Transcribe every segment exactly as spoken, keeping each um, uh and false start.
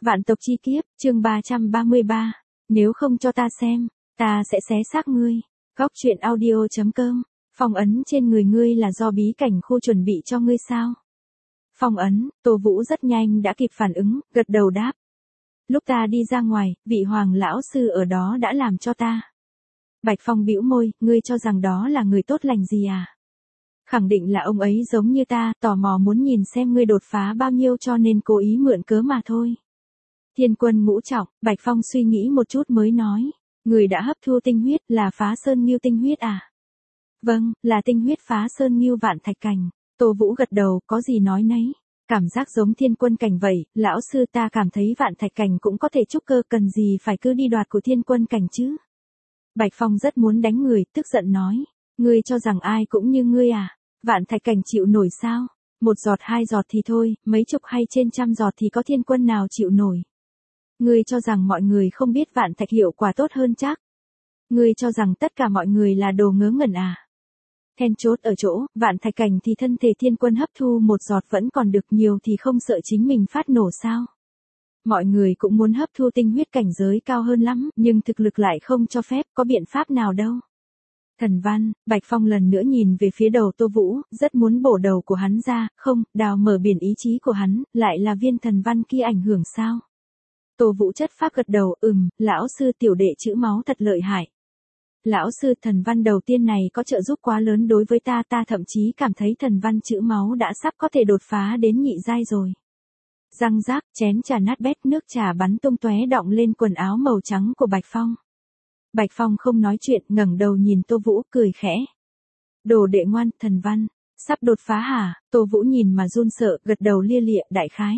Vạn tộc chi kiếp, chương ba trăm ba mươi ba. Nếu không cho ta xem, ta sẽ xé xác ngươi. Góc truyện audio.com. Phong ấn trên người ngươi là do bí cảnh khu chuẩn bị cho ngươi sao? Phong ấn, Tô Vũ rất nhanh đã kịp phản ứng, gật đầu đáp. Lúc ta đi ra ngoài, vị hoàng lão sư ở đó đã làm cho ta. Bạch Phong bĩu môi, ngươi cho rằng đó là người tốt lành gì à? Khẳng định là ông ấy giống như ta, tò mò muốn nhìn xem ngươi đột phá bao nhiêu cho nên cố ý mượn cớ mà thôi. Thiên quân ngũ trọng, Bạch Phong suy nghĩ một chút mới nói. Người đã hấp thu tinh huyết là phá sơn nghiêu tinh huyết à? Vâng, là tinh huyết phá sơn nghiêu vạn thạch cảnh. Tô Vũ gật đầu, có gì nói nấy. Cảm giác giống thiên quân cảnh vậy, lão sư ta cảm thấy vạn thạch cảnh cũng có thể trúc cơ, cần gì phải cứ đi đoạt của thiên quân cảnh chứ. Bạch Phong rất muốn đánh người, tức giận nói. Ngươi cho rằng ai cũng như ngươi à? Vạn thạch cảnh chịu nổi sao? Một giọt hai giọt thì thôi, mấy chục hay trên trăm giọt thì có thiên quân nào chịu nổi? Ngươi cho rằng mọi người không biết vạn thạch hiệu quả tốt hơn chắc? Ngươi cho rằng tất cả mọi người là đồ ngớ ngẩn à? Then chốt ở chỗ, vạn thạch cảnh thì thân thể thiên quân hấp thu một giọt vẫn còn được, nhiều thì không sợ chính mình phát nổ sao? Mọi người cũng muốn hấp thu tinh huyết cảnh giới cao hơn lắm, nhưng thực lực lại không cho phép, có biện pháp nào đâu. Thần văn, Bạch Phong lần nữa nhìn về phía đầu Tô Vũ, rất muốn bổ đầu của hắn ra, không, đào mở biển ý chí của hắn, lại là viên thần văn kia ảnh hưởng sao? Tô Vũ chất phác gật đầu, ừm, lão sư tiểu đệ chữ máu thật lợi hại. Lão sư, thần văn đầu tiên này có trợ giúp quá lớn đối với ta, ta thậm chí cảm thấy thần văn chữ máu đã sắp có thể đột phá đến nhị giai rồi. Răng rác, chén trà nát bét, nước trà bắn tung tóe đọng lên quần áo màu trắng của Bạch Phong. Bạch Phong không nói chuyện, ngẩng đầu nhìn Tô Vũ, cười khẽ. Đồ đệ ngoan, thần văn, sắp đột phá hả? Tô Vũ nhìn mà run sợ, gật đầu lia lịa, đại khái.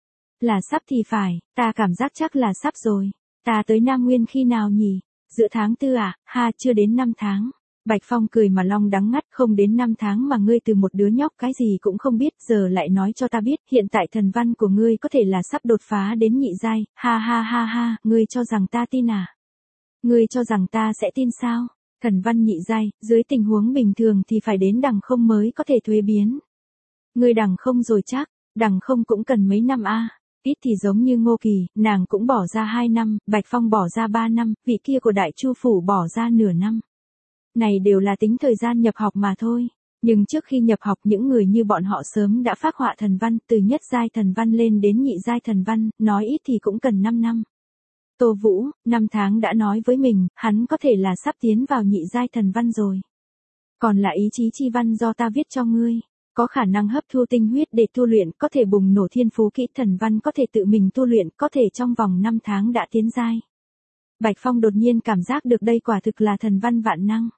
Là sắp thì phải, ta cảm giác chắc là sắp rồi. Ta tới Nam Nguyên khi nào nhỉ? Giữa tháng tư à? Ha, chưa đến năm tháng. Bạch Phong cười mà long đắng ngắt, không đến năm tháng mà ngươi từ một đứa nhóc cái gì cũng không biết, giờ lại nói cho ta biết, hiện tại thần văn của ngươi có thể là sắp đột phá đến nhị giai, ha ha ha ha, ngươi cho rằng ta tin à? Ngươi cho rằng ta sẽ tin sao? Thần văn nhị giai, dưới tình huống bình thường thì phải đến đằng không mới có thể thuế biến. Ngươi đằng không rồi chắc, đằng không cũng cần mấy năm a. À? Ít thì giống như Ngô Kỳ, nàng cũng bỏ ra hai năm, Bạch Phong bỏ ra ba năm, vị kia của Đại Chu Phủ bỏ ra nửa năm. Này đều là tính thời gian nhập học mà thôi. Nhưng trước khi nhập học những người như bọn họ sớm đã phác họa thần văn, từ nhất giai thần văn lên đến nhị giai thần văn, nói ít thì cũng cần năm năm. Tô Vũ, năm tháng đã nói với mình, hắn có thể là sắp tiến vào nhị giai thần văn rồi. Còn là ý chí chi văn do ta viết cho ngươi. Có khả năng hấp thu tinh huyết để tu luyện, có thể bùng nổ thiên phú kỹ thần văn, có thể tự mình tu luyện, có thể trong vòng năm tháng đã tiến giai. Bạch Phong đột nhiên cảm giác được đây quả thực là thần văn vạn năng.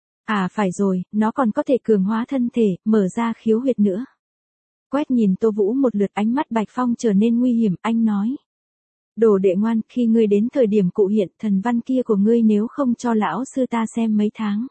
À phải rồi, nó còn có thể cường hóa thân thể, mở ra khiếu huyệt nữa. Quét nhìn Tô Vũ một lượt, ánh mắt Bạch Phong trở nên nguy hiểm, anh nói. Đồ đệ ngoan, khi ngươi đến thời điểm cụ hiện, thần văn kia của ngươi nếu không cho lão sư ta xem mấy tháng,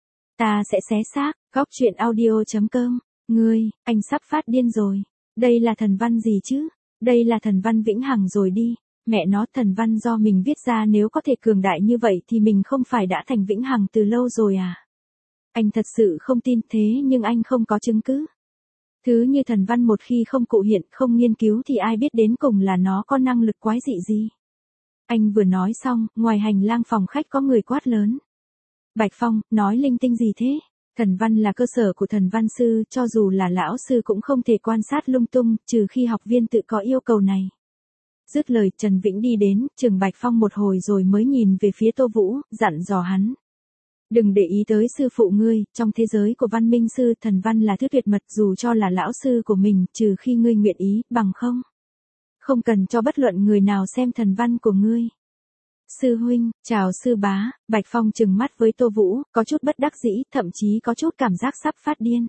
ta sẽ xé xác. Góc truyện audio.com. Ngươi, anh sắp phát điên rồi. Đây là thần văn gì chứ? Đây là thần văn vĩnh hằng rồi đi. Mẹ nó, thần văn do mình viết ra nếu có thể cường đại như vậy thì mình không phải đã thành vĩnh hằng từ lâu rồi à? Anh thật sự không tin, thế nhưng anh không có chứng cứ. Thứ như thần văn một khi không cụ hiện, không nghiên cứu thì ai biết đến cùng là nó có năng lực quái dị gì. Anh vừa nói xong, ngoài hành lang phòng khách có người quát lớn. Bạch Phong, nói linh tinh gì thế? Thần văn là cơ sở của thần văn sư, cho dù là lão sư cũng không thể quan sát lung tung, trừ khi học viên tự có yêu cầu này. Dứt lời, Trần Vĩnh đi đến, chừng Bạch Phong một hồi rồi mới nhìn về phía Tô Vũ, dặn dò hắn. Đừng để ý tới sư phụ ngươi, trong thế giới của văn minh sư, thần văn là thứ tuyệt mật, dù cho là lão sư của mình, trừ khi ngươi nguyện ý, bằng không. Không cần cho bất luận người nào xem thần văn của ngươi. Sư huynh, chào sư bá. Bạch Phong trừng mắt với Tô Vũ, có chút bất đắc dĩ, thậm chí có chút cảm giác sắp phát điên.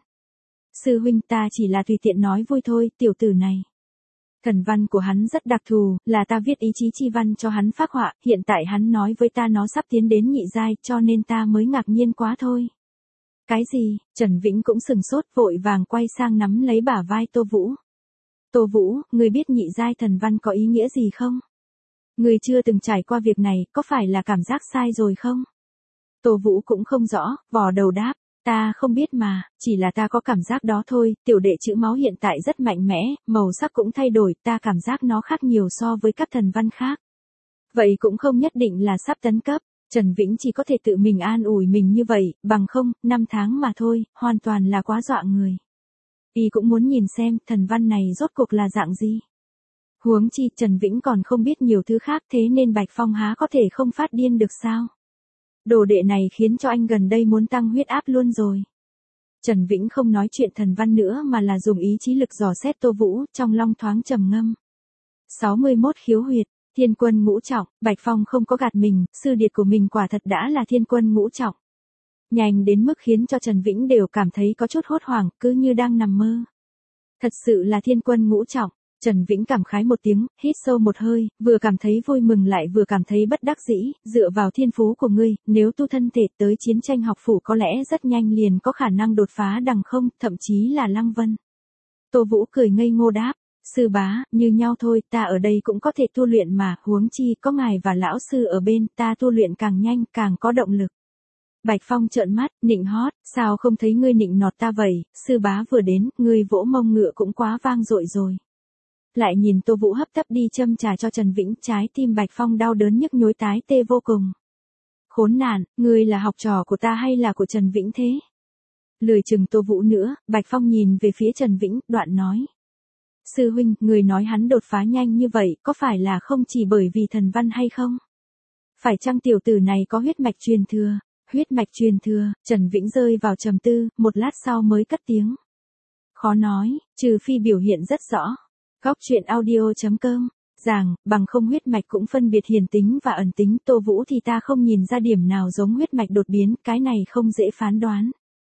Sư huynh, ta chỉ là tùy tiện nói vui thôi, tiểu tử này. Thần văn của hắn rất đặc thù, là ta viết ý chí chi văn cho hắn phác họa, hiện tại hắn nói với ta nó sắp tiến đến nhị giai, cho nên ta mới ngạc nhiên quá thôi. Cái gì? Trần Vĩnh cũng sừng sốt, vội vàng quay sang nắm lấy bả vai Tô Vũ. Tô Vũ, ngươi biết nhị giai thần văn có ý nghĩa gì không? Ngươi chưa từng trải qua việc này, có phải là cảm giác sai rồi không? Tô Vũ cũng không rõ, vò đầu đáp. Ta không biết mà, chỉ là ta có cảm giác đó thôi, tiểu đệ chữ máu hiện tại rất mạnh mẽ, màu sắc cũng thay đổi, ta cảm giác nó khác nhiều so với các thần văn khác. Vậy cũng không nhất định là sắp tấn cấp, Trần Vĩnh chỉ có thể tự mình an ủi mình như vậy, bằng không, năm tháng mà thôi, hoàn toàn là quá dọa người. Y cũng muốn nhìn xem, thần văn này rốt cuộc là dạng gì. Huống chi, Trần Vĩnh còn không biết nhiều thứ khác thế nên Bạch Phong há có thể không phát điên được sao. Đồ đệ này khiến cho anh gần đây muốn tăng huyết áp luôn rồi. Trần Vĩnh không nói chuyện thần văn nữa mà là dùng ý chí lực dò xét Tô Vũ, trong long thoáng trầm ngâm. sáu mươi mốt khiếu huyệt, thiên quân ngũ trọng, Bạch Phong không có gạt mình, sư điệt của mình quả thật đã là thiên quân ngũ trọng. Nhanh đến mức khiến cho Trần Vĩnh đều cảm thấy có chút hốt hoảng, cứ như đang nằm mơ. Thật sự là thiên quân ngũ trọng. Trần Vĩnh cảm khái một tiếng, hít sâu một hơi, vừa cảm thấy vui mừng lại vừa cảm thấy bất đắc dĩ, dựa vào thiên phú của ngươi, nếu tu thân thể tới chiến tranh học phủ có lẽ rất nhanh liền có khả năng đột phá đằng không, thậm chí là lăng vân. Tô Vũ cười ngây ngô đáp, sư bá, như nhau thôi, ta ở đây cũng có thể tu luyện mà, huống chi có ngài và lão sư ở bên, ta tu luyện càng nhanh, càng có động lực. Bạch Phong trợn mắt, nịnh hót, sao không thấy ngươi nịnh nọt ta vậy, sư bá vừa đến, ngươi vỗ mông ngựa cũng quá vang dội rồi. Lại nhìn Tô Vũ hấp tấp đi châm trà cho Trần Vĩnh, trái tim Bạch Phong đau đớn nhức nhối tái tê vô cùng. Khốn nạn, ngươi là học trò của ta hay là của Trần Vĩnh thế? Lười chừng Tô Vũ nữa, Bạch Phong nhìn về phía Trần Vĩnh, đoạn nói. Sư huynh, người nói hắn đột phá nhanh như vậy, có phải là không chỉ bởi vì thần văn hay không? Phải chăng tiểu tử này có huyết mạch truyền thừa? Huyết mạch truyền thừa, Trần Vĩnh rơi vào trầm tư, một lát sau mới cất tiếng. Khó nói, trừ phi biểu hiện rất rõ. Góc truyện audio chấm com, rằng, bằng không huyết mạch cũng phân biệt hiền tính và ẩn tính, Tô Vũ thì ta không nhìn ra điểm nào giống huyết mạch đột biến, cái này không dễ phán đoán.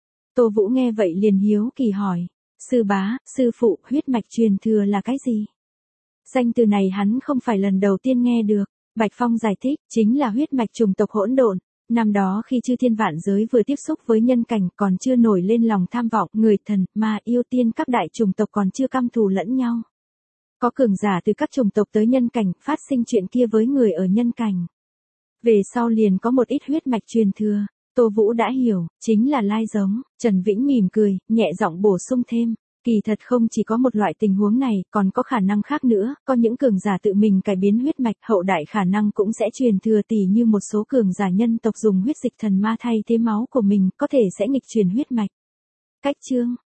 Tô Vũ nghe vậy liền hiếu kỳ hỏi, sư bá, sư phụ, huyết mạch truyền thừa là cái gì? Danh từ này hắn không phải lần đầu tiên nghe được, Bạch Phong giải thích, chính là huyết mạch chủng tộc hỗn độn. Năm đó khi chư thiên vạn giới vừa tiếp xúc với nhân cảnh còn chưa nổi lên lòng tham vọng, người thần, ma, yêu tiên các đại chủng tộc còn chưa căm thù lẫn nhau. Có cường giả từ các chủng tộc tới nhân cảnh, phát sinh chuyện kia với người ở nhân cảnh. Về sau liền có một ít huyết mạch truyền thừa, Tô Vũ đã hiểu, chính là lai giống, Trần Vĩnh mỉm cười, nhẹ giọng bổ sung thêm. Kỳ thật không chỉ có một loại tình huống này, còn có khả năng khác nữa, có những cường giả tự mình cải biến huyết mạch, hậu đại khả năng cũng sẽ truyền thừa tỉ như một số cường giả nhân tộc dùng huyết dịch thần ma thay thế máu của mình, có thể sẽ nghịch truyền huyết mạch. Cách chương